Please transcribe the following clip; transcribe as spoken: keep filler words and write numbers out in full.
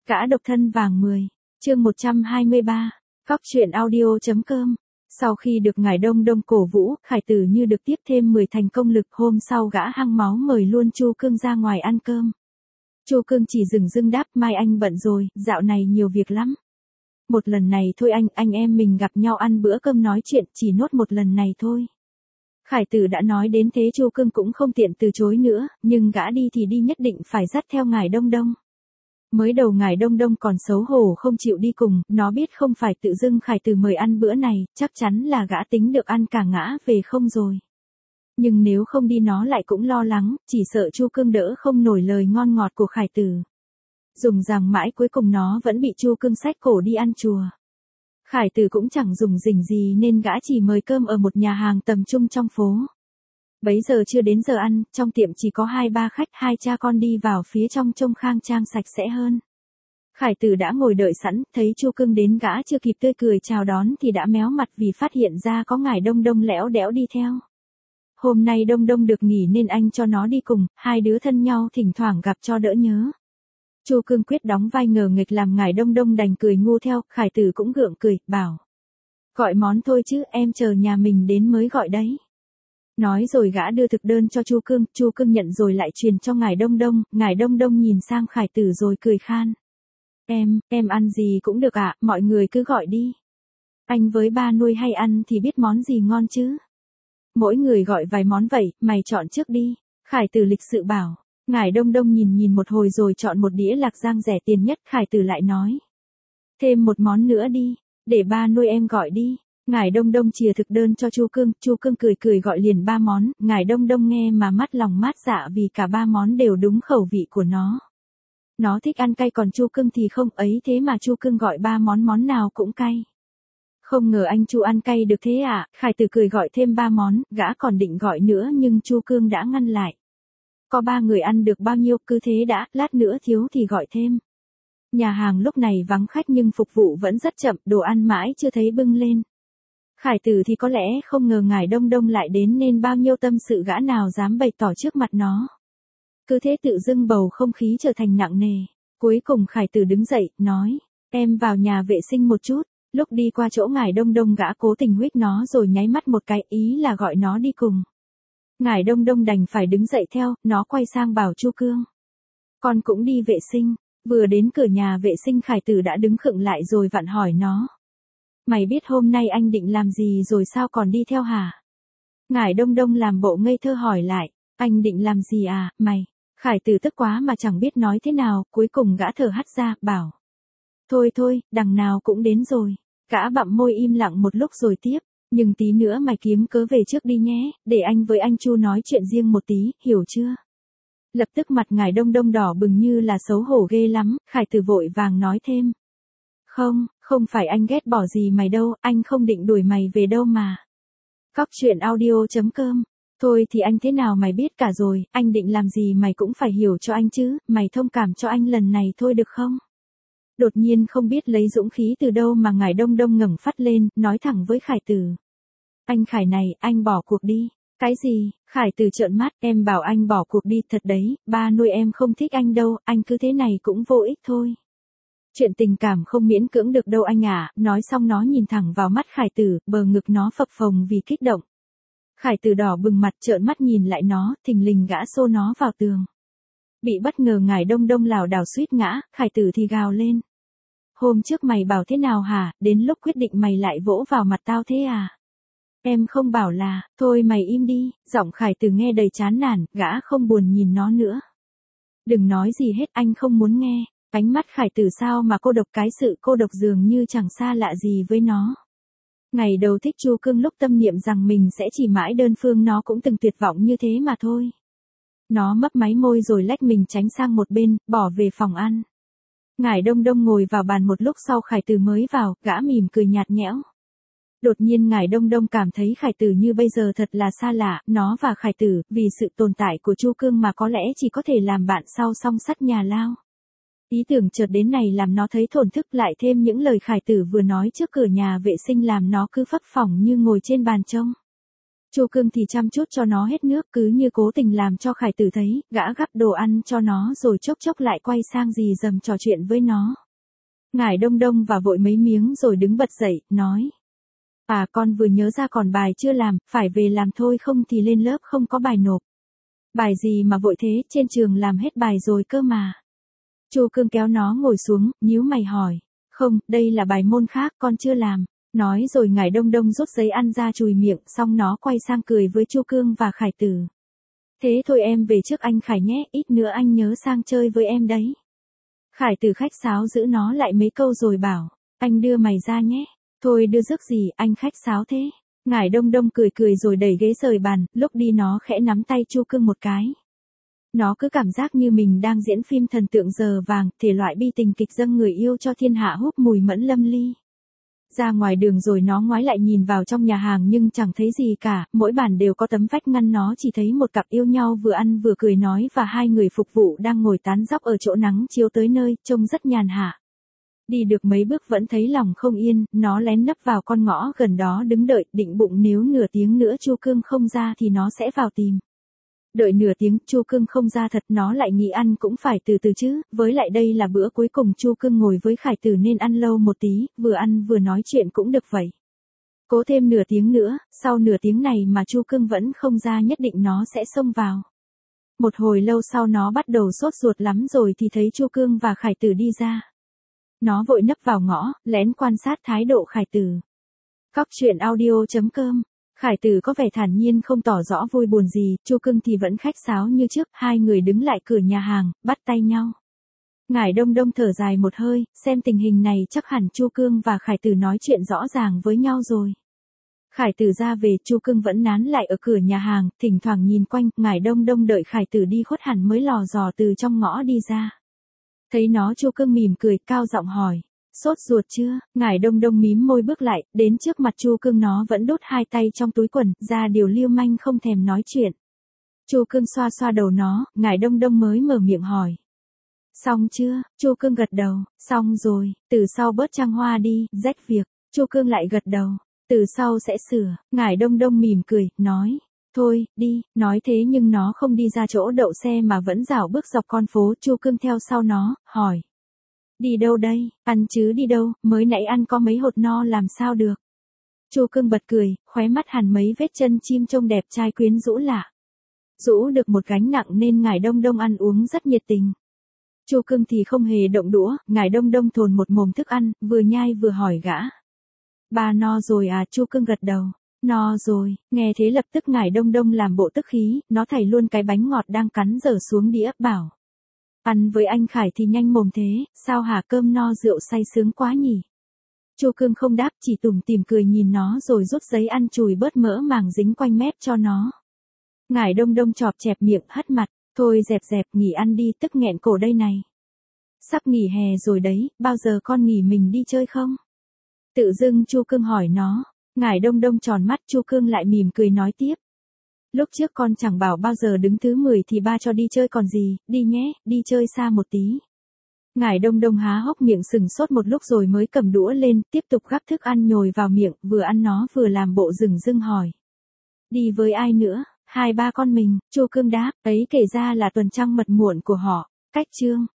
Gã độc thân vàng mười, chương một trăm hai mươi ba, Cóc truyện audio.com. Sau khi được ngài Đông Đông cổ vũ, Khải Tử như được tiếp thêm mười thành công lực, hôm sau gã hăng máu mời luôn Chu Cương ra ngoài ăn cơm. Chu Cương chỉ dừng dưng đáp, mai anh bận rồi, dạo này nhiều việc lắm. Một lần này thôi anh, anh em mình gặp nhau ăn bữa cơm nói chuyện, chỉ nốt một lần này thôi. Khải Tử đã nói đến thế Chu Cương cũng không tiện từ chối nữa, nhưng gã đi thì đi nhất định phải dắt theo ngài Đông Đông. Mới đầu ngài Đông Đông còn xấu hổ không chịu đi cùng, nó biết không phải tự dưng Khải Tử mời ăn bữa này, chắc chắn là gã tính được ăn cả ngã về không rồi. Nhưng nếu không đi nó lại cũng lo lắng, chỉ sợ Chu Cương đỡ không nổi lời ngon ngọt của Khải Tử. Dùng rằng mãi cuối cùng nó vẫn bị Chu Cương xách cổ đi ăn chùa. Khải Tử cũng chẳng dùng rỉnh gì nên gã chỉ mời cơm ở một nhà hàng tầm trung trong phố. Bấy giờ chưa đến giờ ăn, trong tiệm chỉ có hai ba khách, hai cha con đi vào phía trong trông khang trang sạch sẽ hơn. Khải Tử đã ngồi đợi sẵn, thấy Chu Cương đến gã chưa kịp tươi cười chào đón thì đã méo mặt vì phát hiện ra có ngài Đông Đông lẽo đẽo đi theo. Hôm nay Đông Đông được nghỉ nên anh cho nó đi cùng, hai đứa thân nhau thỉnh thoảng gặp cho đỡ nhớ. Chu Cương quyết đóng vai ngờ nghịch làm ngài Đông Đông đành cười ngu theo, Khải Tử cũng gượng cười, bảo. Gọi món thôi chứ, em chờ nhà mình đến mới gọi đấy. Nói rồi gã đưa thực đơn cho Chu Cương, Chu Cương nhận rồi lại truyền cho ngài Đông Đông, ngài Đông Đông nhìn sang Khải Tử rồi cười khan. Em, em ăn gì cũng được ạ, mọi người cứ gọi đi. Anh với ba nuôi hay ăn thì biết món gì ngon chứ. Mỗi người gọi vài món vậy, mày chọn trước đi. Khải Tử lịch sự bảo. Ngài Đông Đông nhìn nhìn một hồi rồi chọn một đĩa lạc giang rẻ tiền nhất. Khải Tử lại nói. Thêm một món nữa đi, để ba nuôi em gọi đi. Ngài Đông Đông chìa thực đơn cho Chu Cương, Chu Cương cười cười gọi liền ba món, ngài Đông Đông nghe mà mắt lòng mát dạ vì cả ba món đều đúng khẩu vị của nó. Nó thích ăn cay còn Chu Cương thì không, ấy thế mà Chu Cương gọi ba món món nào cũng cay. Không ngờ anh Chu ăn cay được thế à, Khải Tử cười gọi thêm ba món, gã còn định gọi nữa nhưng Chu Cương đã ngăn lại. Có ba người ăn được bao nhiêu, cứ thế đã, lát nữa thiếu thì gọi thêm. Nhà hàng lúc này vắng khách nhưng phục vụ vẫn rất chậm, đồ ăn mãi chưa thấy bưng lên. Khải Tử thì có lẽ không ngờ ngài Đông Đông lại đến nên bao nhiêu tâm sự gã nào dám bày tỏ trước mặt nó. Cứ thế tự dưng bầu không khí trở thành nặng nề. Cuối cùng Khải Tử đứng dậy, nói, em vào nhà vệ sinh một chút. Lúc đi qua chỗ ngài Đông Đông gã cố tình huých nó rồi nháy mắt một cái, ý là gọi nó đi cùng. Ngài Đông Đông đành phải đứng dậy theo, nó quay sang bảo Chu Cương. Con cũng đi vệ sinh. Vừa đến cửa nhà vệ sinh Khải Tử đã đứng khựng lại rồi vặn hỏi nó. Mày biết hôm nay anh định làm gì rồi sao còn đi theo hả? Ngài Đông Đông làm bộ ngây thơ hỏi lại, anh định làm gì à, mày? Khải Tử tức quá mà chẳng biết nói thế nào, cuối cùng gã thở hắt ra, bảo. Thôi thôi, đằng nào cũng đến rồi. Gã bặm môi im lặng một lúc rồi tiếp, nhưng tí nữa mày kiếm cớ về trước đi nhé, để anh với anh Chu nói chuyện riêng một tí, hiểu chưa? Lập tức mặt ngài Đông Đông đỏ bừng như là xấu hổ ghê lắm, Khải Tử vội vàng nói thêm. Không, không phải anh ghét bỏ gì mày đâu, anh không định đuổi mày về đâu mà. Cóc truyện audio.com. Thôi thì anh thế nào mày biết cả rồi, anh định làm gì mày cũng phải hiểu cho anh chứ, mày thông cảm cho anh lần này thôi được không? Đột nhiên không biết lấy dũng khí từ đâu mà ngài Đông Đông ngẩng phát lên, nói thẳng với Khải Tử. Anh Khải này, anh bỏ cuộc đi. Cái gì? Khải Tử trợn mắt, em bảo anh bỏ cuộc đi, thật đấy, ba nuôi em không thích anh đâu, anh cứ thế này cũng vô ích thôi. Chuyện tình cảm không miễn cưỡng được đâu anh à, nói xong nó nhìn thẳng vào mắt Khải Tử, bờ ngực nó phập phồng vì kích động. Khải Tử đỏ bừng mặt trợn mắt nhìn lại nó, thình lình gã xô nó vào tường. Bị bất ngờ ngài Đông Đông lảo đảo suýt ngã, Khải Tử thì gào lên. Hôm trước mày bảo thế nào hả, đến lúc quyết định mày lại vỗ vào mặt tao thế à? Em không bảo là, thôi mày im đi, giọng Khải Tử nghe đầy chán nản, gã không buồn nhìn nó nữa. Đừng nói gì hết, anh không muốn nghe. Ánh mắt Khải Tử sao mà cô độc, cái sự cô độc dường như chẳng xa lạ gì với nó. Ngày đầu thích Chu Cương lúc tâm niệm rằng mình sẽ chỉ mãi đơn phương nó cũng từng tuyệt vọng như thế mà thôi. Nó mấp máy môi rồi lách mình tránh sang một bên, bỏ về phòng ăn. Ngài Đông Đông ngồi vào bàn một lúc sau Khải Tử mới vào, gã mỉm cười nhạt nhẽo. Đột nhiên ngài Đông Đông cảm thấy Khải Tử như bây giờ thật là xa lạ, nó và Khải Tử, vì sự tồn tại của Chu Cương mà có lẽ chỉ có thể làm bạn sau song sắt nhà lao. Ý tưởng chợt đến này làm nó thấy thổn thức, lại thêm những lời Khải Tử vừa nói trước cửa nhà vệ sinh làm nó cứ phấp phỏng như ngồi trên bàn trông. Chu Cương thì chăm chút cho nó hết nước, cứ như cố tình làm cho Khải Tử thấy, gã gắp đồ ăn cho nó rồi chốc chốc lại quay sang dì dầm trò chuyện với nó. Ngải Đông Đông và vội mấy miếng rồi đứng bật dậy, nói. À, con vừa nhớ ra còn bài chưa làm, phải về làm thôi, không thì lên lớp không có bài nộp. Bài gì mà vội thế, trên trường làm hết bài rồi cơ mà. Chu Cương kéo nó ngồi xuống, nhíu mày hỏi. Không, đây là bài môn khác, con chưa làm. Nói rồi Ngải Đông Đông rút giấy ăn ra chùi miệng, xong nó quay sang cười với Chu Cương và Khải Tử. Thế thôi em về trước anh Khải nhé, ít nữa anh nhớ sang chơi với em đấy. Khải Tử khách sáo giữ nó lại mấy câu rồi bảo, anh đưa mày ra nhé. Thôi đưa rước gì, anh khách sáo thế. Ngải Đông Đông cười cười rồi đẩy ghế rời bàn, lúc đi nó khẽ nắm tay Chu Cương một cái. Nó cứ cảm giác như mình đang diễn phim thần tượng giờ vàng, thể loại bi tình kịch dâng người yêu cho thiên hạ hút mùi mẫn lâm ly. Ra ngoài đường rồi nó ngoái lại nhìn vào trong nhà hàng nhưng chẳng thấy gì cả, mỗi bàn đều có tấm vách ngăn, nó chỉ thấy một cặp yêu nhau vừa ăn vừa cười nói và hai người phục vụ đang ngồi tán dóc ở chỗ nắng chiếu tới nơi, trông rất nhàn hạ. Đi được mấy bước vẫn thấy lòng không yên, nó lén nấp vào con ngõ gần đó đứng đợi, định bụng nếu nửa tiếng nữa Chu Cương không ra thì nó sẽ vào tìm. Đợi nửa tiếng Chu Cương không ra thật, nó lại nghĩ ăn cũng phải từ từ chứ, với lại đây là bữa cuối cùng Chu Cương ngồi với Khải Tử nên ăn lâu một tí, vừa ăn vừa nói chuyện cũng được vậy. Cố thêm nửa tiếng nữa, sau nửa tiếng này mà Chu Cương vẫn không ra nhất định nó sẽ xông vào. Một hồi lâu sau nó bắt đầu sốt ruột lắm rồi thì thấy Chu Cương và Khải Tử đi ra. Nó vội nấp vào ngõ, lén quan sát thái độ Khải Tử. Cóc truyện audio chấm com. Khải Tử có vẻ thản nhiên không tỏ rõ vui buồn gì, Chu Cương thì vẫn khách sáo như trước, hai người đứng lại cửa nhà hàng, bắt tay nhau. Ngải Đông Đông thở dài một hơi, xem tình hình này chắc hẳn Chu Cương và Khải Tử nói chuyện rõ ràng với nhau rồi. Khải Tử ra về, Chu Cương vẫn nán lại ở cửa nhà hàng, thỉnh thoảng nhìn quanh, Ngải Đông Đông đợi Khải Tử đi khuất hẳn mới lò dò từ trong ngõ đi ra. Thấy nó Chu Cương mỉm cười, cao giọng hỏi. Sốt ruột chưa? Ngải Đông Đông mím môi bước lại, đến trước mặt Chu Cương nó vẫn đút hai tay trong túi quần, ra điều lưu manh không thèm nói chuyện. Chu Cương xoa xoa đầu nó, Ngải Đông Đông mới mở miệng hỏi. Xong chưa? Chu Cương gật đầu, xong rồi, từ sau bớt trang hoa đi, rách việc. Chu Cương lại gật đầu, từ sau sẽ sửa. Ngải Đông Đông mỉm cười, nói. Thôi, đi, nói thế nhưng nó không đi ra chỗ đậu xe mà vẫn rảo bước dọc con phố. Chu Cương theo sau nó, hỏi. Đi đâu đây? Ăn chứ đi đâu, mới nãy ăn có mấy hột no làm sao được. Chu Cương bật cười, khóe mắt hằn mấy vết chân chim trông đẹp trai quyến rũ lạ. Rũ được một gánh nặng nên Ngải Đông Đông ăn uống rất nhiệt tình. Chu Cương thì không hề động đũa, Ngải Đông Đông thồn một mồm thức ăn, vừa nhai vừa hỏi gã. Bà no rồi à? Chu Cương gật đầu. No rồi, nghe thế lập tức Ngải Đông Đông làm bộ tức khí, nó thảy luôn cái bánh ngọt đang cắn dở xuống đĩa, bảo. Ăn với anh Khải thì nhanh mồm thế, sao hả, cơm no rượu say sướng quá nhỉ? Chu Cương không đáp, chỉ tủm tỉm cười nhìn nó rồi rút giấy ăn chùi bớt mỡ màng dính quanh mép cho nó. Ngải Đông Đông chọp chẹp miệng, hất mặt, thôi dẹp dẹp, nghỉ ăn đi, tức nghẹn cổ đây này. Sắp nghỉ hè rồi đấy, bao giờ con nghỉ mình đi chơi không? Tự dưng Chu Cương hỏi nó, Ngải Đông Đông tròn mắt, Chu Cương lại mỉm cười nói tiếp. Lúc trước con chẳng bảo bao giờ đứng thứ mười thì ba cho đi chơi còn gì, đi nhé, đi chơi xa một tí. Ngải Đông Đông há hốc miệng sừng sốt một lúc rồi mới cầm đũa lên, tiếp tục gắp thức ăn nhồi vào miệng, vừa ăn nó vừa làm bộ dửng dưng hỏi. Đi với ai nữa? Hai ba con mình, Chu Cương đáp, ấy kể ra là tuần trăng mật muộn của họ. Cách chương.